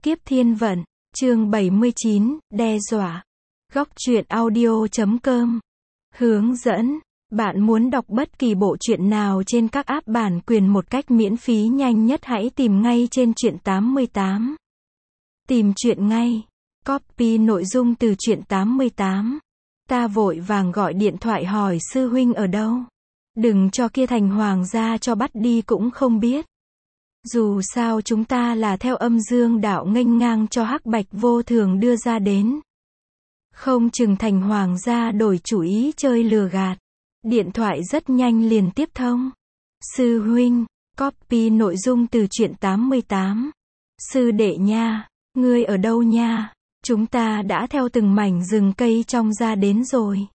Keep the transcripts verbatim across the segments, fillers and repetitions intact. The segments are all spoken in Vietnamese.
Kiếp thiên vận, chương bảy mươi chín, đe dọa. Góc truyện audio chấm com. Hướng dẫn. Bạn muốn đọc bất kỳ bộ truyện nào trên các app bản quyền một cách miễn phí nhanh nhất, hãy tìm ngay trên truyện tám mươi tám. Tìm truyện ngay. Copy nội dung từ truyện tám mươi tám. Ta vội vàng gọi điện thoại hỏi sư huynh ở đâu. Đừng cho kia thành hoàng gia cho bắt đi cũng không biết. Dù sao chúng ta là theo âm dương đạo nghênh ngang cho hắc bạch vô thường đưa ra đến. Không chừng thành hoàng gia đổi chủ ý chơi lừa gạt. Điện thoại rất nhanh liền tiếp thông. Sư huynh, copy nội dung từ truyện tám mươi tám. Sư đệ nha, ngươi ở đâu nha? Chúng ta đã theo từng mảnh rừng cây trong ra đến rồi.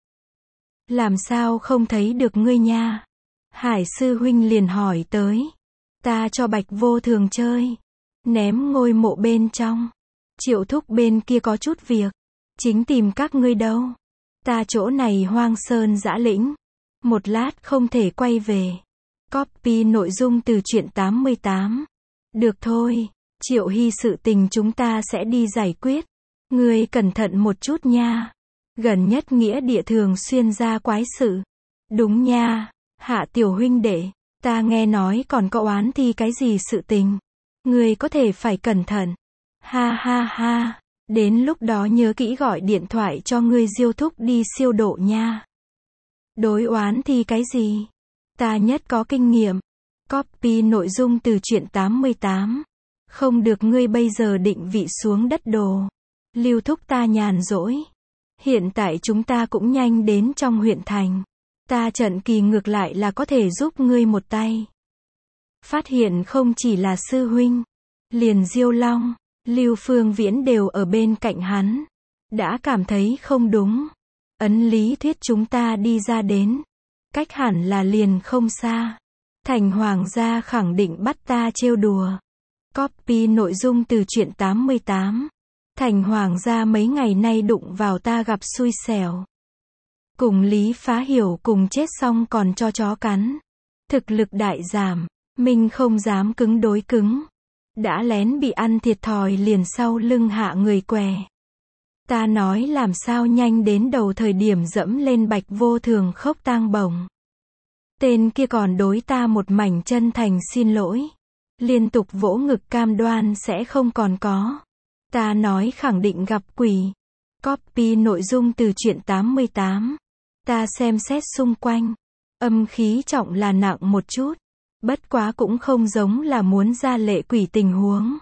Làm sao không thấy được ngươi nha? Hải sư huynh liền hỏi tới. Ta cho bạch vô thường chơi. Ném ngôi mộ bên trong. Triệu thúc bên kia có chút việc. Chính tìm các ngươi đâu. Ta chỗ này hoang sơn dã lĩnh. Một lát không thể quay về. Copy nội dung từ truyện tám mươi tám. Được thôi. Triệu Hy sự tình chúng ta sẽ đi giải quyết. Ngươi cẩn thận một chút nha. Gần nhất nghĩa địa thường xuyên ra quái sự. Đúng nha. Hạ tiểu huynh đệ. Ta nghe nói còn có oán thi cái gì sự tình. Ngươi có thể phải cẩn thận. Ha ha ha. Đến lúc đó nhớ kỹ gọi điện thoại cho ngươi Diêu thúc đi siêu độ nha. Đối oán thi cái gì? Ta nhất có kinh nghiệm. Copy nội dung từ truyện tám mươi tám. Không được, ngươi bây giờ định vị xuống đất đồ. Lưu thúc ta nhàn rỗi. Hiện tại chúng ta cũng nhanh đến trong huyện thành. Ta trận kỳ ngược lại là có thể giúp ngươi một tay. Phát hiện không chỉ là sư huynh. Liền Diêu Long, Lưu Phương Viễn đều ở bên cạnh hắn. Đã cảm thấy không đúng. Ấn lý thuyết chúng ta đi ra đến. Cách hẳn là liền không xa. Thành hoàng gia khẳng định bắt ta trêu đùa. Copy nội dung từ truyện tám mươi tám. Thành hoàng gia mấy ngày nay đụng vào ta gặp xui xẻo. Cùng Lý Phá Hiểu cùng chết xong còn cho chó cắn. Thực lực đại giảm. Mình không dám cứng đối cứng. Đã lén bị ăn thiệt thòi liền sau lưng hạ người què. Ta nói làm sao nhanh đến đầu thời điểm dẫm lên bạch vô thường khốc tang bổng. Tên kia còn đối ta một mảnh chân thành xin lỗi. Liên tục vỗ ngực cam đoan sẽ không còn có. Ta nói khẳng định gặp quỷ. Copy nội dung từ truyện tám mươi tám. Ta xem xét xung quanh. Âm khí trọng là nặng một chút. Bất quá cũng không giống là muốn ra lệ quỷ tình huống.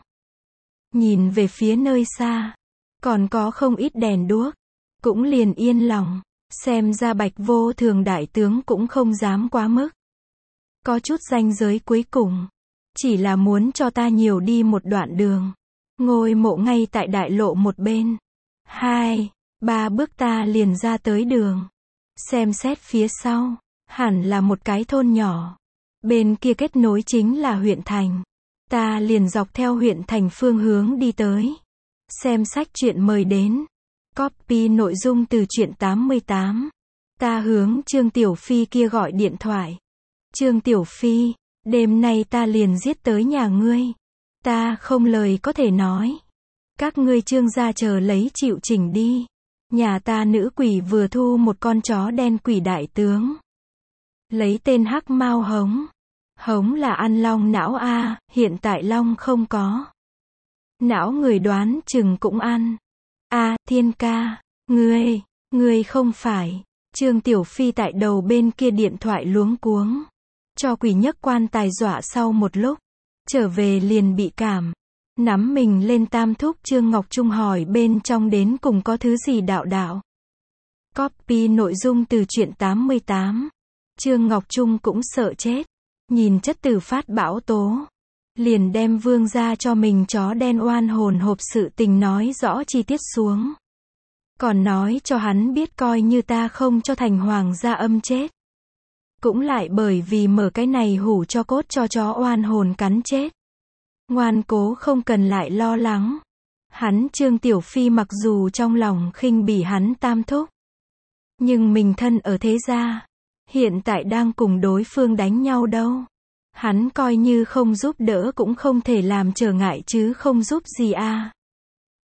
Nhìn về phía nơi xa. Còn có không ít đèn đuốc. Cũng liền yên lòng. Xem ra bạch vô thường đại tướng cũng không dám quá mức. Có chút ranh giới cuối cùng. Chỉ là muốn cho ta nhiều đi một đoạn đường. Ngôi mộ ngay tại đại lộ một bên. Hai, ba bước ta liền ra tới đường. Xem xét phía sau. Hẳn là một cái thôn nhỏ. Bên kia kết nối chính là huyện thành. Ta liền dọc theo huyện thành phương hướng đi tới. Xem sách truyện mời đến. Copy nội dung từ truyện tám mươi tám. Ta hướng Trương Tiểu Phi kia gọi điện thoại. Trương Tiểu Phi, đêm nay ta liền giết tới nhà ngươi. Ta không lời có thể nói. Các ngươi Trương gia chờ lấy chịu chỉnh đi. Nhà ta nữ quỷ vừa thu một con chó đen quỷ đại tướng. Lấy tên Hắc Mao Hống. Hống là ăn long não a, hiện tại long không có. Não người đoán chừng cũng ăn. A, Thiên ca, ngươi, ngươi không phải. Trương Tiểu Phi tại đầu bên kia điện thoại luống cuống. Cho quỷ nhấc quan tài dọa sau một lúc. Trở về liền bị cảm. Nắm mình lên tam thúc Trương Ngọc Trung hỏi bên trong đến cùng có thứ gì đạo đạo. Copy nội dung từ truyện tám mươi tám. Trương Ngọc Trung cũng sợ chết. Nhìn chất tử phát bão tố. Liền đem vương ra cho mình chó đen oan hồn hộp sự tình nói rõ chi tiết xuống. Còn nói cho hắn biết coi như ta không cho thành hoàng gia âm chết. Cũng lại bởi vì mở cái này hủ cho cốt cho chó oan hồn cắn chết. Ngoan cố không cần lại lo lắng. Hắn Trương Tiểu Phi mặc dù trong lòng khinh bỉ hắn tam thúc. Nhưng mình thân ở thế gia. Hiện tại đang cùng đối phương đánh nhau đâu. Hắn coi như không giúp đỡ cũng không thể làm trở ngại chứ không giúp gì a.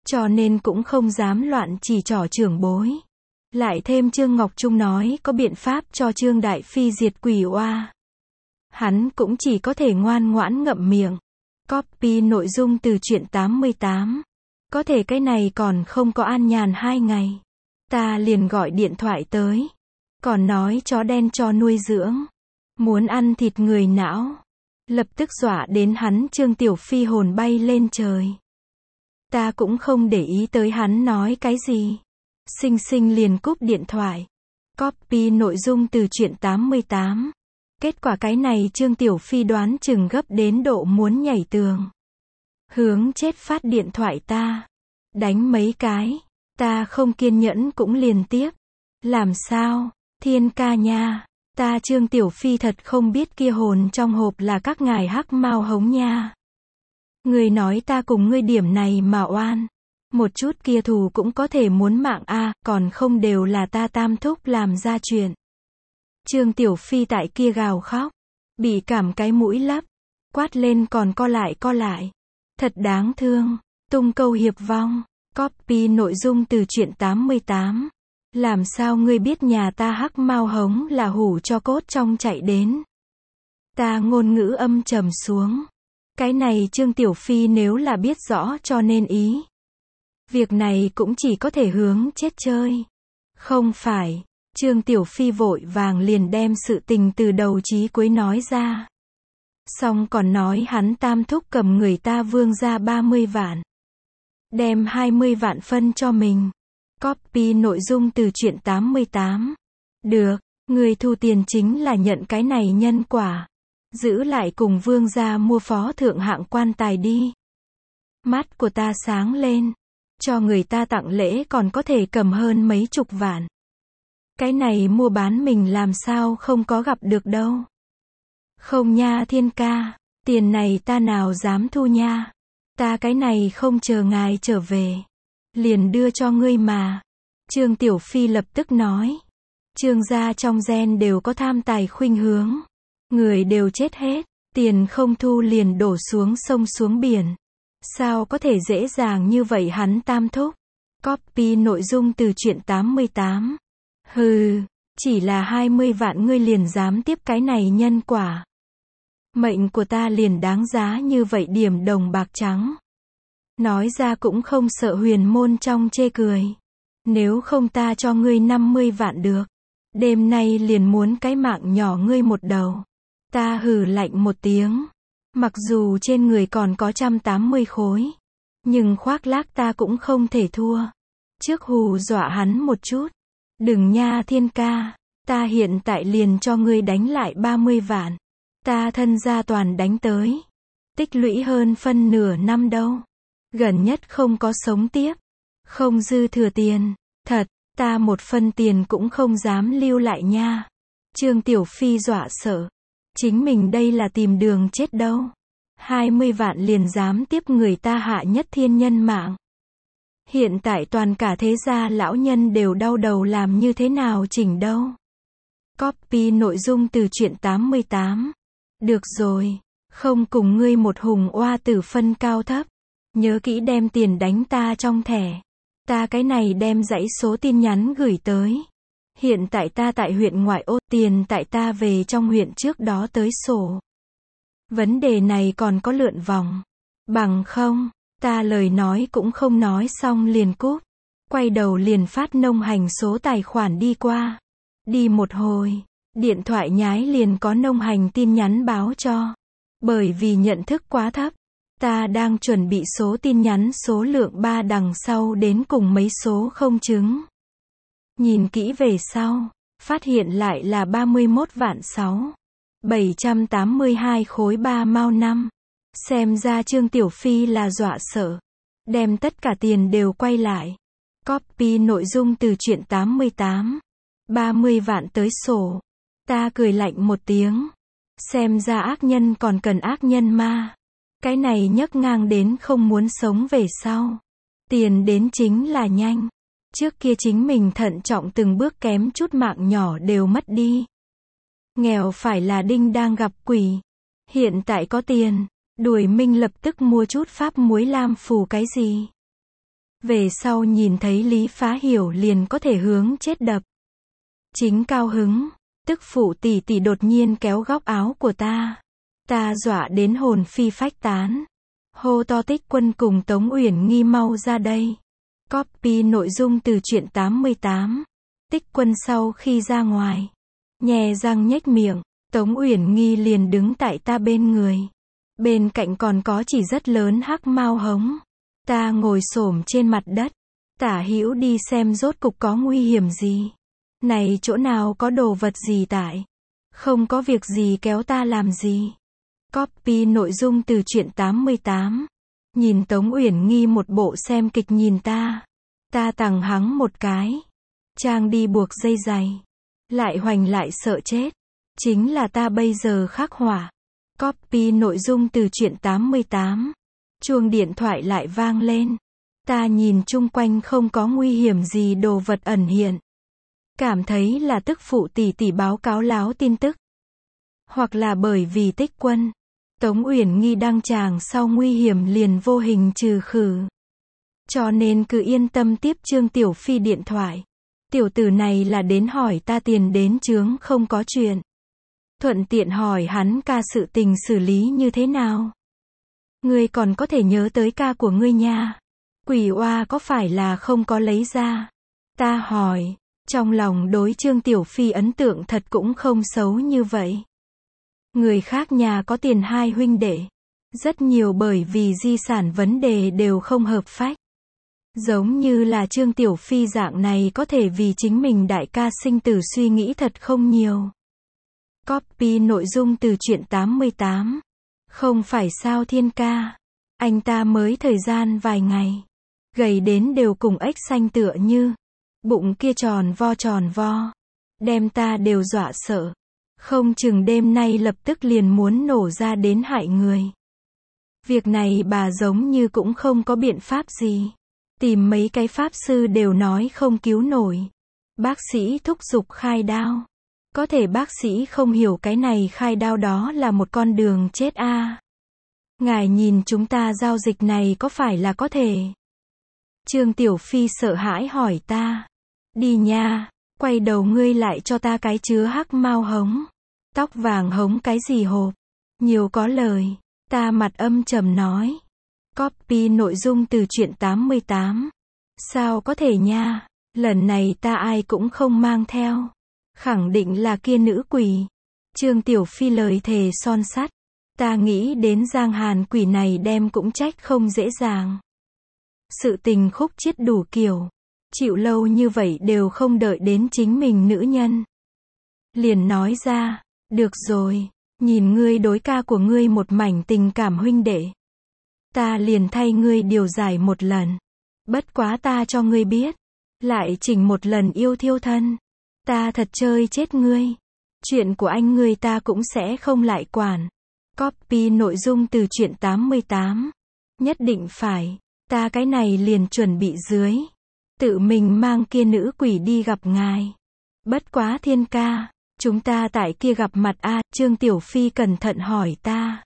cho nên cũng không dám loạn chỉ trỏ trưởng bối. Lại thêm Trương Ngọc Trung nói có biện pháp cho Trương Đại Phi diệt quỷ oa. Hắn cũng chỉ có thể ngoan ngoãn ngậm miệng. Copy nội dung từ truyện tám mươi tám. Có thể cái này còn không có an nhàn hai ngày. Ta liền gọi điện thoại tới. Còn nói chó đen cho nuôi dưỡng. Muốn ăn thịt người não. Lập tức dọa đến hắn Trương Tiểu Phi hồn bay lên trời. Ta cũng không để ý tới hắn nói cái gì. Xinh xinh liền cúp điện thoại. Copy nội dung từ truyện tám mươi tám. Kết quả cái này Trương Tiểu Phi đoán chừng gấp đến độ muốn nhảy tường. Hướng chết phát điện thoại ta. Đánh mấy cái. Ta không kiên nhẫn cũng liền tiếp. Làm sao? Thiên ca nha. Ta Trương Tiểu Phi thật không biết kia hồn trong hộp là các ngài hắc mao hống nha. Người nói ta cùng ngươi điểm này mà oan. Một chút kia thù cũng có thể muốn mạng a, à, còn không đều là ta tam thúc làm ra chuyện. Trương Tiểu Phi tại kia gào khóc. Bị cảm cái mũi lấp. Quát lên còn co lại co lại. Thật đáng thương. Tung câu hiệp vong. Copy nội dung từ truyện tám mươi tám. Làm sao ngươi biết nhà ta hắc mao hống là hủ cho cốt trong chạy đến. Ta ngôn ngữ âm trầm xuống. Cái này Trương Tiểu Phi nếu là biết rõ cho nên ý. Việc này cũng chỉ có thể hướng chết chơi. Không phải. Trương Tiểu Phi vội vàng liền đem sự tình từ đầu chí cuối nói ra. Xong còn nói hắn tam thúc cầm người ta vương ra ba mươi vạn. Đem hai mươi vạn phân cho mình. Copy nội dung từ truyện tám mươi tám. Được, người thu tiền chính là nhận cái này nhân quả. Giữ lại cùng vương gia mua phó thượng hạng quan tài đi. Mắt của ta sáng lên. Cho người ta tặng lễ còn có thể cầm hơn mấy chục vạn. Cái này mua bán mình làm sao không có gặp được đâu. Không nha thiên ca. Tiền này ta nào dám thu nha. Ta cái này không chờ ngài trở về. Liền đưa cho ngươi mà. Trương Tiểu Phi lập tức nói. Trương gia trong gen đều có tham tài khuynh hướng. Người đều chết hết. Tiền không thu liền đổ xuống sông xuống biển. Sao có thể dễ dàng như vậy hắn tam thúc. Copy nội dung từ truyện tám mươi tám. Hừ, chỉ là hai mươi vạn ngươi liền dám tiếp cái này nhân quả. Mệnh của ta liền đáng giá như vậy điểm đồng bạc trắng. Nói ra cũng không sợ huyền môn trong chê cười. Nếu không ta cho ngươi năm mươi vạn được. Đêm nay liền muốn cái mạng nhỏ ngươi một đầu. Ta hừ lạnh một tiếng. Mặc dù trên người còn có một trăm tám mươi khối. Nhưng khoác lác ta cũng không thể thua. Trước hù dọa hắn một chút. Đừng nha thiên ca. Ta hiện tại liền cho ngươi đánh lại ba mươi vạn. Ta thân gia toàn đánh tới. Tích lũy hơn phân nửa năm đâu. Gần nhất không có sống tiếp. Không dư thừa tiền. Thật, ta một phân tiền cũng không dám lưu lại nha. Trương Tiểu Phi dọa sợ. Chính mình đây là tìm đường chết đâu. hai mươi vạn liền dám tiếp người ta hạ nhất thiên nhân mạng. Hiện tại toàn cả thế gia lão nhân đều đau đầu làm như thế nào chỉnh đâu. Copy nội dung từ truyện tám mươi tám. Được rồi, không cùng ngươi một hùng oa tử phân cao thấp. Nhớ kỹ đem tiền đánh ta trong thẻ. Ta cái này đem dãy số tin nhắn gửi tới. Hiện tại ta tại huyện ngoại ô, tiền tại ta về trong huyện trước đó tới sổ. Vấn đề này còn có lượn vòng. Bằng không, ta lời nói cũng không nói xong liền cúp. Quay đầu liền phát nông hành số tài khoản đi qua. Đi một hồi, điện thoại nhái liền có nông hành tin nhắn báo cho. Bởi vì nhận thức quá thấp. Ta đang chuẩn bị số tin nhắn số lượng ba đằng sau đến cùng mấy số không chứng. Nhìn kỹ về sau, phát hiện lại là ba mươi mốt vạn sáu. bảy trăm tám mươi hai khối ba mao năm. Xem ra Trương Tiểu Phi là dọa sợ. Đem tất cả tiền đều quay lại. Copy nội dung từ truyện tám mươi tám. ba mươi vạn tới sổ. Ta cười lạnh một tiếng. Xem ra ác nhân còn cần ác nhân ma. Cái này nhấc ngang đến không muốn sống về sau. Tiền đến chính là nhanh. Trước kia chính mình thận trọng từng bước kém chút mạng nhỏ đều mất đi. Nghèo phải là đinh đang gặp quỷ. Hiện tại có tiền. Đuổi Minh lập tức mua chút pháp muối lam phù cái gì. Về sau nhìn thấy Lý Phá Hiểu liền có thể hướng chết đập. Chính cao hứng, tức phụ tỷ tỷ đột nhiên kéo góc áo của ta. Ta dọa đến hồn phi phách tán. Hô to Tích Quân cùng Tống Uyển Nghi mau ra đây. Copy nội dung từ truyện tám mươi tám. Tích Quân sau khi ra ngoài, nhè răng nhếch miệng, Tống Uyển Nghi liền đứng tại ta bên người. Bên cạnh còn có chỉ rất lớn hắc mao hống. Ta ngồi xổm trên mặt đất, tả hữu đi xem rốt cục có nguy hiểm gì. Này chỗ nào có đồ vật gì tại. Không có việc gì kéo ta làm gì. Copy nội dung từ truyện tám mươi tám. Nhìn Tống Uyển Nghi một bộ xem kịch nhìn ta. Ta tằng hắng một cái. Trang đi buộc dây giày. Lại hoành lại sợ chết. Chính là ta bây giờ khắc hỏa. Copy nội dung từ truyện tám mươi tám. Chuông điện thoại lại vang lên. Ta nhìn chung quanh không có nguy hiểm gì đồ vật ẩn hiện. Cảm thấy là tức phụ tỷ tỷ báo cáo láo tin tức. Hoặc là bởi vì Tích Quân, Tống Uyển Nghi đăng tràng sau nguy hiểm liền vô hình trừ khử. Cho nên cứ yên tâm tiếp Trương Tiểu Phi điện thoại. Tiểu tử này là đến hỏi ta tiền đến chướng không có chuyện. Thuận tiện hỏi hắn ca sự tình xử lý như thế nào. Ngươi còn có thể nhớ tới ca của ngươi nha. Quỷ oa có phải là không có lấy ra? Ta hỏi, trong lòng đối Trương Tiểu Phi ấn tượng thật cũng không xấu như vậy. Người khác nhà có tiền hai huynh đệ. Rất nhiều bởi vì di sản vấn đề đều không hợp phách. Giống như là Trương Tiểu Phi dạng này có thể vì chính mình đại ca sinh tử suy nghĩ thật không nhiều. Copy nội dung từ truyện tám mươi tám. Không phải sao Thiên ca. Anh ta mới thời gian vài ngày. Gầy đến đều cùng ếch xanh tựa như. Bụng kia tròn vo tròn vo. Đem ta đều dọa sợ. Không chừng đêm nay lập tức liền muốn nổ ra đến hại người. Việc này bà giống như cũng không có biện pháp gì. Tìm mấy cái pháp sư đều nói không cứu nổi. Bác sĩ thúc giục khai đao. Có thể bác sĩ không hiểu cái này khai đao đó là một con đường chết a. À. Ngài nhìn chúng ta giao dịch này có phải là có thể? Trương Tiểu Phi sợ hãi hỏi ta. Đi nha, quay đầu ngươi lại cho ta cái chứa hắc mao hống. Tóc vàng hống cái gì hộp? Nhiều có lời. Ta mặt âm trầm nói. Copy nội dung từ truyện tám mươi tám. Sao có thể nha, lần này ta ai cũng không mang theo. Khẳng định là kia nữ quỷ. Trương Tiểu Phi lời thề son sắt. Ta nghĩ đến Giang Hàn quỷ này đem cũng trách không dễ dàng. Sự tình khúc chiết đủ kiểu. Chịu lâu như vậy đều không đợi đến chính mình nữ nhân. Liền nói ra, được rồi, nhìn ngươi đối ca của ngươi một mảnh tình cảm huynh đệ. Ta liền thay ngươi điều giải một lần. Bất quá ta cho ngươi biết. Lại chỉnh một lần yêu thiêu thân. Ta thật chơi chết ngươi. Chuyện của anh ngươi ta cũng sẽ không lại quản. Copy nội dung từ truyện tám mươi tám. Nhất định phải. Ta cái này liền chuẩn bị dưới. Tự mình mang kia nữ quỷ đi gặp ngài. Bất quá Thiên ca. Chúng ta tại kia gặp mặt a à, Trương Tiểu Phi cẩn thận hỏi ta.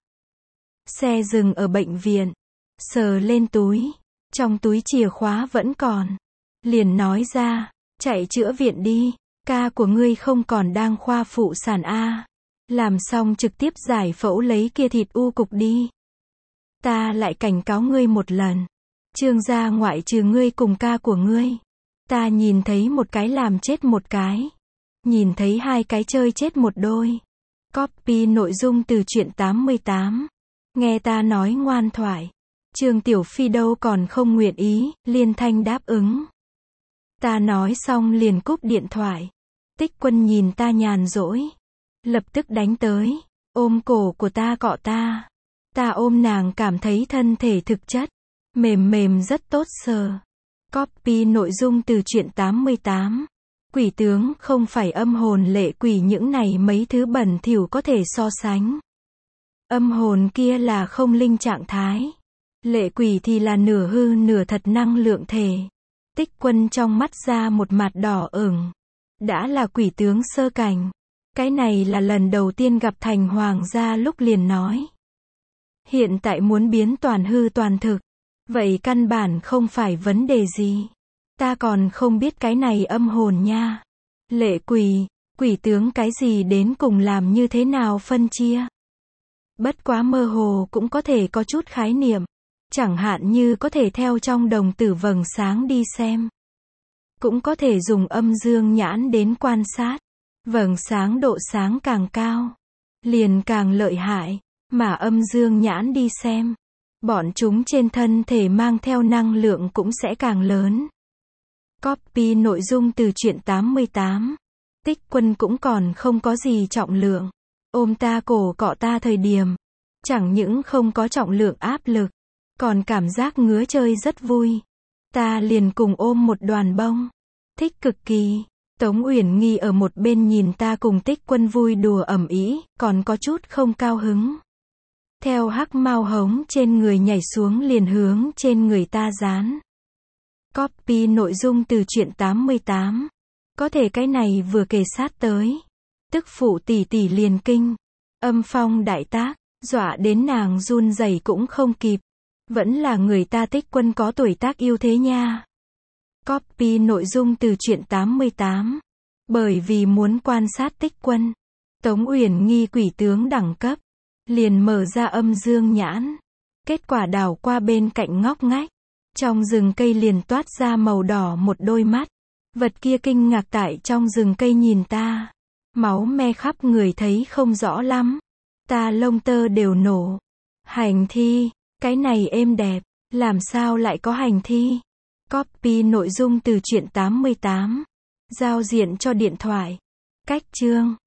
Xe dừng ở bệnh viện. Sờ lên túi. Trong túi chìa khóa vẫn còn. Liền nói ra. Chạy chữa viện đi. Ca của ngươi không còn đang khoa phụ sản a à. Làm xong trực tiếp giải phẫu lấy kia thịt u cục đi. Ta lại cảnh cáo ngươi một lần. Trương gia ngoại trừ ngươi cùng ca của ngươi. Ta nhìn thấy một cái làm chết một cái. Nhìn thấy hai cái chơi chết một đôi. Copy nội dung từ truyện tám mươi tám. Nghe ta nói ngoan thoại. Trương Tiểu Phi đâu còn không nguyện ý, liên thanh đáp ứng. Ta nói xong liền cúp điện thoại. Tích Quân nhìn ta nhàn rỗi. Lập tức đánh tới. Ôm cổ của ta cọ ta. Ta ôm nàng cảm thấy thân thể thực chất. Mềm mềm rất tốt sờ. Copy nội dung từ truyện tám mươi tám. Quỷ tướng không phải âm hồn lệ quỷ những này mấy thứ bẩn thỉu có thể so sánh. Âm hồn kia là không linh trạng thái. Lệ quỷ thì là nửa hư nửa thật năng lượng thể. Tích Quân trong mắt ra một mặt đỏ ửng. Đã là quỷ tướng sơ cảnh. Cái này là lần đầu tiên gặp thành hoàng gia lúc liền nói. Hiện tại muốn biến toàn hư toàn thực. Vậy căn bản không phải vấn đề gì. Ta còn không biết cái này âm hồn nha. Lệ quỷ, quỷ tướng cái gì đến cùng làm như thế nào phân chia. Bất quá mơ hồ cũng có thể có chút khái niệm. Chẳng hạn như có thể theo trong đồng tử vầng sáng đi xem. Cũng có thể dùng âm dương nhãn đến quan sát. Vầng sáng độ sáng càng cao, liền càng lợi hại. Mà âm dương nhãn đi xem, bọn chúng trên thân thể mang theo năng lượng cũng sẽ càng lớn. Copy nội dung từ truyện tám mươi tám. Tích Quân cũng còn không có gì trọng lượng. Ôm ta cổ cọ ta thời điểm, chẳng những không có trọng lượng áp lực, còn cảm giác ngứa chơi rất vui. Ta liền cùng ôm một đoàn bông. Thích cực kỳ. Tống Uyển Nghi ở một bên nhìn ta cùng Tích Quân vui đùa ầm ĩ, còn có chút không cao hứng. Theo hắc mao hống trên người nhảy xuống liền hướng trên người ta dán. Copy nội dung từ truyện tám mươi tám. Có thể cái này vừa kề sát tới, tức phụ tỷ tỷ liền kinh. Âm phong đại tác, dọa đến nàng run rẩy cũng không kịp. Vẫn là người ta Tích Quân có tuổi tác yêu thế nha. Copy nội dung từ truyện tám mươi tám. Bởi vì muốn quan sát Tích Quân, Tống Uyển Nghi quỷ tướng đẳng cấp, liền mở ra âm dương nhãn. Kết quả đảo qua bên cạnh ngóc ngách. Trong rừng cây liền toát ra màu đỏ một đôi mắt. Vật kia kinh ngạc tại trong rừng cây nhìn ta. Máu me khắp người thấy không rõ lắm. Ta lông tơ đều nổ. Hành thi, cái này êm đẹp, làm sao lại có hành thi? Copy nội dung từ truyện tám mươi tám. Giao diện cho điện thoại. Cách chương